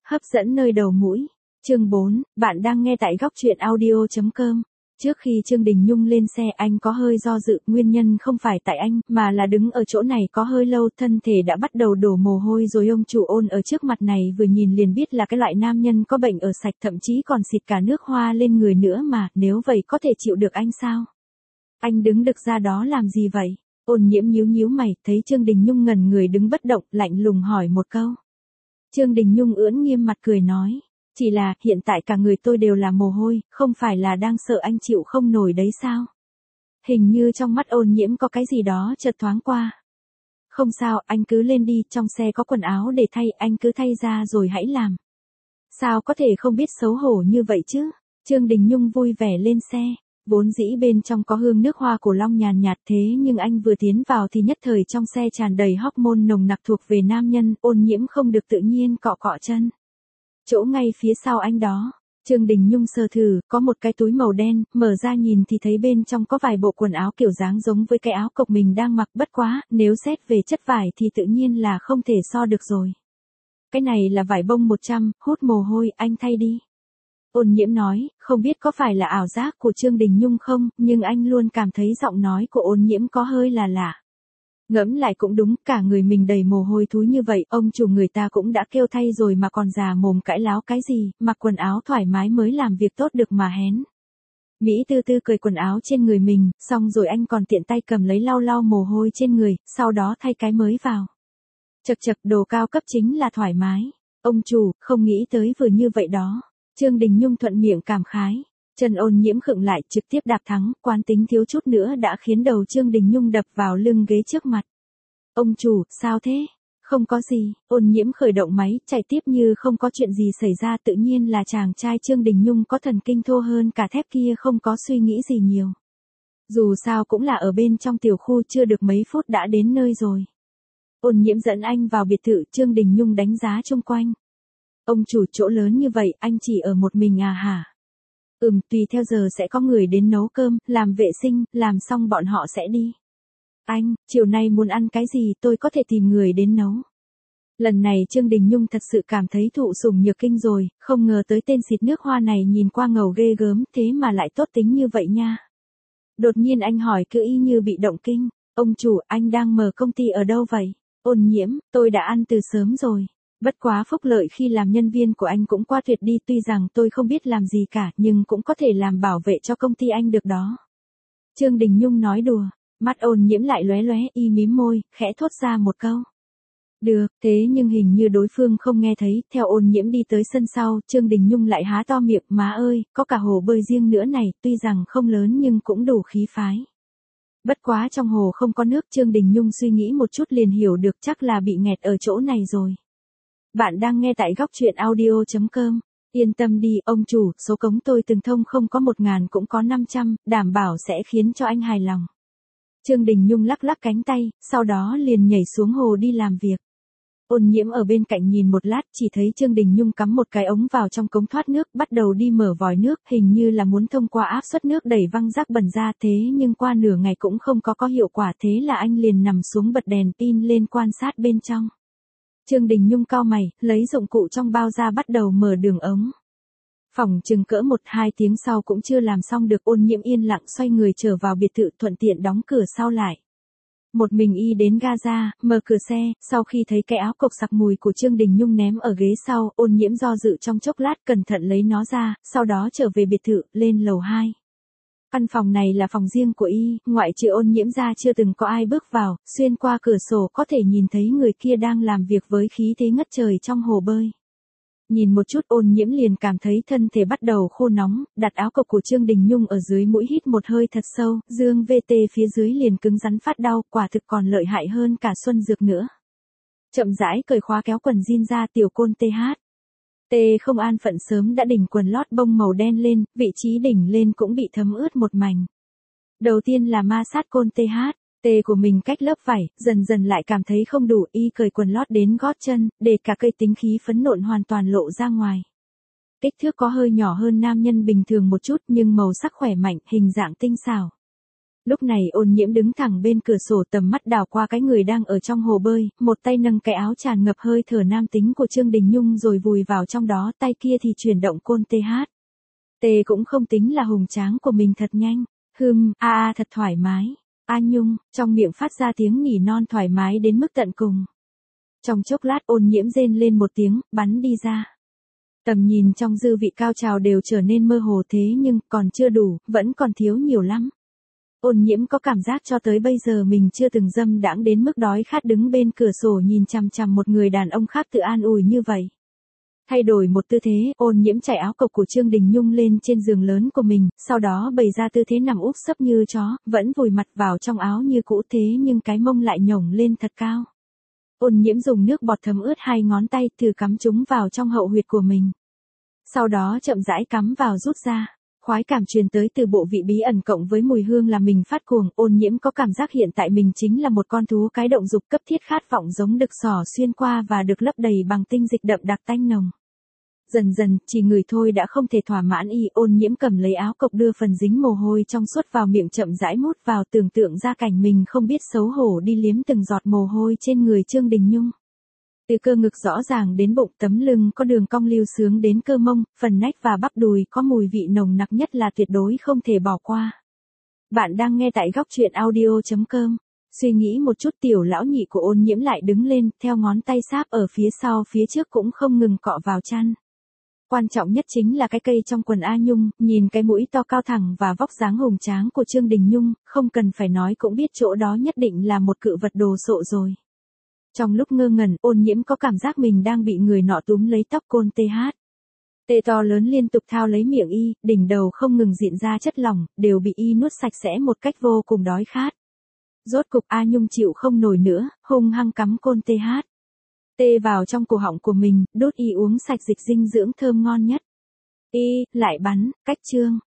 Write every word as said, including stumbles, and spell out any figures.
Hấp dẫn nơi đầu mũi. Chương bốn, bạn đang nghe tại góc truyện audio chấm com. Trước khi Trương Đình Nhung lên xe anh có hơi do dự, nguyên nhân không phải tại anh, mà là đứng ở chỗ này có hơi lâu, thân thể đã bắt đầu đổ mồ hôi rồi. Ông chủ Ôn ở trước mặt này vừa nhìn liền biết là cái loại nam nhân có bệnh ở sạch, thậm chí còn xịt cả nước hoa lên người nữa mà, nếu vậy có thể chịu được anh sao? Anh đứng đực ra đó làm gì vậy? Ôn Nhiễm nhíu nhíu mày, thấy Trương Đình Nhung ngẩn người đứng bất động, lạnh lùng hỏi một câu. Trương Đình Nhung ưỡn nghiêm mặt cười nói. Chỉ là, hiện tại cả người tôi đều là mồ hôi, không phải là đang sợ anh chịu không nổi đấy sao? Hình như trong mắt Ôn Nhiễm có cái gì đó chợt thoáng qua. Không sao, anh cứ lên đi, trong xe có quần áo để thay, anh cứ thay ra rồi hãy làm. Sao có thể không biết xấu hổ như vậy chứ? Trương Đình Nhung vui vẻ lên xe. Vốn dĩ bên trong có hương nước hoa cổ long nhàn nhạt, thế nhưng anh vừa tiến vào thì nhất thời trong xe tràn đầy hormone nồng nặc thuộc về nam nhân. Ôn Nhiễm không được tự nhiên cọ cọ chân. Chỗ ngay phía sau anh đó, Trương Đình Nhung sờ thử, có một cái túi màu đen, mở ra nhìn thì thấy bên trong có vài bộ quần áo kiểu dáng giống với cái áo cộc mình đang mặc, bất quá, nếu xét về chất vải thì tự nhiên là không thể so được rồi. Cái này là vải bông một trăm, hút mồ hôi, anh thay đi. Ôn Nhiễm nói, không biết có phải là ảo giác của Trương Đình Nhung không, nhưng anh luôn cảm thấy giọng nói của Ôn Nhiễm có hơi là lạ. Ngẫm lại cũng đúng, cả người mình đầy mồ hôi thúi như vậy, ông chủ người ta cũng đã kêu thay rồi mà còn già mồm cãi láo cái gì, mặc quần áo thoải mái mới làm việc tốt được mà hén. Mỹ tư tư cởi quần áo trên người mình, xong rồi anh còn tiện tay cầm lấy lau lau mồ hôi trên người, sau đó thay cái mới vào. Chật chật, đồ cao cấp chính là thoải mái. Ông chủ, không nghĩ tới vừa như vậy đó. Trương Đình Nhung thuận miệng cảm khái. Chân Ôn Nhiễm khựng lại, trực tiếp đạp thắng, quán tính thiếu chút nữa đã khiến đầu Trương Đình Nhung đập vào lưng ghế trước mặt. Ông chủ, sao thế? Không có gì. Ôn Nhiễm khởi động máy, chạy tiếp như không có chuyện gì xảy ra, tự nhiên là chàng trai Trương Đình Nhung có thần kinh thô hơn cả thép kia, không có suy nghĩ gì nhiều. Dù sao cũng là ở bên trong tiểu khu, chưa được mấy phút đã đến nơi rồi. Ôn Nhiễm dẫn anh vào biệt thự, Trương Đình Nhung đánh giá xung quanh. Ông chủ, chỗ lớn như vậy, anh chỉ ở một mình à hả? Ừm, tùy theo giờ sẽ có người đến nấu cơm, làm vệ sinh, làm xong bọn họ sẽ đi. Anh, chiều nay muốn ăn cái gì tôi có thể tìm người đến nấu. Lần này Trương Đình Nhung thật sự cảm thấy thụ sủng nhược kinh rồi, không ngờ tới tên xịt nước hoa này nhìn qua ngầu ghê gớm, thế mà lại tốt tính như vậy nha. Đột nhiên anh hỏi cứ y như bị động kinh, ông chủ, anh đang mở công ty ở đâu vậy? Ôn Nhiễm, tôi đã ăn từ sớm rồi. Bất quá phúc lợi khi làm nhân viên của anh cũng qua tuyệt đi, tuy rằng tôi không biết làm gì cả, nhưng cũng có thể làm bảo vệ cho công ty anh được đó. Trương Đình Nhung nói đùa, mắt Ôn Nhiễm lại lóe lóe, y mím môi, khẽ thốt ra một câu. Được, thế nhưng hình như đối phương không nghe thấy, theo Ôn Nhiễm đi tới sân sau, Trương Đình Nhung lại há to miệng, má ơi, có cả hồ bơi riêng nữa này, tuy rằng không lớn nhưng cũng đủ khí phái. Bất quá trong hồ không có nước, Trương Đình Nhung suy nghĩ một chút liền hiểu được, chắc là bị nghẹt ở chỗ này rồi. Bạn đang nghe tại góc truyện audio chấm com. Yên tâm đi, ông chủ, số cống tôi từng thông không có một ngàn cũng có năm trăm, đảm bảo sẽ khiến cho anh hài lòng. Trương Đình Nhung lắc lắc cánh tay, sau đó liền nhảy xuống hồ đi làm việc. Ôn Nhiễm ở bên cạnh nhìn một lát, chỉ thấy Trương Đình Nhung cắm một cái ống vào trong cống thoát nước, bắt đầu đi mở vòi nước, hình như là muốn thông qua áp suất nước đẩy văng rác bẩn ra, thế nhưng qua nửa ngày cũng không có có hiệu quả, thế là anh liền nằm xuống bật đèn pin lên quan sát bên trong. Trương Đình Nhung cau mày, lấy dụng cụ trong bao ra bắt đầu mở đường ống. Phòng chừng cỡ một hai tiếng sau cũng chưa làm xong được, Ôn Nhiễm yên lặng xoay người trở vào biệt thự, thuận tiện đóng cửa sau lại. Một mình y đến ga-ra, mở cửa xe, sau khi thấy cái áo cộc sặc mùi của Trương Đình Nhung ném ở ghế sau, Ôn Nhiễm do dự trong chốc lát, cẩn thận lấy nó ra, sau đó trở về biệt thự, lên lầu hai. Căn phòng này là phòng riêng của y, ngoại trừ Ôn Nhiễm ra chưa từng có ai bước vào, xuyên qua cửa sổ có thể nhìn thấy người kia đang làm việc với khí thế ngất trời trong hồ bơi. Nhìn một chút Ôn Nhiễm liền cảm thấy thân thể bắt đầu khô nóng, đặt áo cộc của Trương Đình Nhung ở dưới mũi hít một hơi thật sâu, dương vê tê phía dưới liền cứng rắn phát đau, quả thực còn lợi hại hơn cả xuân dược nữa. Chậm rãi cởi khóa kéo quần jean ra, tiểu côn tê hát. Tê không an phận sớm đã đỉnh quần lót bông màu đen lên, vị trí đỉnh lên cũng bị thấm ướt một mảnh. Đầu tiên là ma sát côn tê hát, tê của mình cách lớp vải, dần dần lại cảm thấy không đủ, y cởi quần lót đến gót chân, để cả cây tính khí phấn nộn hoàn toàn lộ ra ngoài. Kích thước có hơi nhỏ hơn nam nhân bình thường một chút nhưng màu sắc khỏe mạnh, hình dạng tinh xảo. Lúc này Ôn Nhiễm đứng thẳng bên cửa sổ, tầm mắt đảo qua cái người đang ở trong hồ bơi, một tay nâng cái áo tràn ngập hơi thở nam tính của Trương Đình Nhung rồi vùi vào trong đó, tay kia thì chuyển động côn tê hát. Tê cũng không tính là hùng tráng của mình thật nhanh. Hừm, a a thật thoải mái. A Nhung, trong miệng phát ra tiếng nỉ non thoải mái đến mức tận cùng. Trong chốc lát Ôn Nhiễm rên lên một tiếng, bắn đi ra. Tầm nhìn trong dư vị cao trào đều trở nên mơ hồ, thế nhưng còn chưa đủ, vẫn còn thiếu nhiều lắm. Ôn Nhiễm có cảm giác cho tới bây giờ mình chưa từng dâm đãng đến mức đói khát đứng bên cửa sổ nhìn chằm chằm một người đàn ông khác tự an ủi như vậy. Thay đổi một tư thế, Ôn Nhiễm trải áo cộc của Trương Đình Nhung lên trên giường lớn của mình, sau đó bày ra tư thế nằm úp sấp như chó, vẫn vùi mặt vào trong áo như cũ thế nhưng cái mông lại nhổng lên thật cao. Ôn Nhiễm dùng nước bọt thấm ướt hai ngón tay thử cắm chúng vào trong hậu huyệt của mình. Sau đó chậm rãi cắm vào rút ra. Khoái cảm truyền tới từ bộ vị bí ẩn cộng với mùi hương làm mình phát cuồng. Ôn Nhiễm có cảm giác hiện tại mình chính là một con thú cái động dục cấp thiết khát vọng giống đực sỏ xuyên qua và được lấp đầy bằng tinh dịch đậm đặc tanh nồng. Dần dần, chỉ ngửi thôi đã không thể thỏa mãn y. Ôn Nhiễm cầm lấy áo cộc đưa phần dính mồ hôi trong suốt vào miệng chậm rãi mút vào, tưởng tượng ra cảnh mình không biết xấu hổ đi liếm từng giọt mồ hôi trên người Trương Đình Nhung. Từ cơ ngực rõ ràng đến bụng, tấm lưng có đường cong lưu sướng đến cơ mông, phần nách và bắp đùi có mùi vị nồng nặc nhất là tuyệt đối không thể bỏ qua. Bạn đang nghe tại góc truyện audio chấm com. Suy nghĩ một chút, tiểu lão nhị của Ôn Nhiễm lại đứng lên, theo ngón tay sáp ở phía sau phía trước cũng không ngừng cọ vào chăn. Quan trọng nhất chính là cái cây trong quần A Nhung, nhìn cái mũi to cao thẳng và vóc dáng hùng tráng của Trương Đình Nhung, không cần phải nói cũng biết chỗ đó nhất định là một cự vật đồ sộ rồi. Trong lúc ngơ ngẩn, Ôn Nhiễm có cảm giác mình đang bị người nọ túm lấy tóc côn tê hát. Tê to lớn liên tục thao lấy miệng y, đỉnh đầu không ngừng diện ra chất lỏng, đều bị y nuốt sạch sẽ một cách vô cùng đói khát. Rốt cục A Nhung chịu không nổi nữa, hung hăng cắm côn tê hát. Tê vào trong cổ họng của mình, đốt y uống sạch dịch dinh dưỡng thơm ngon nhất. Y, lại bắn, cách Trương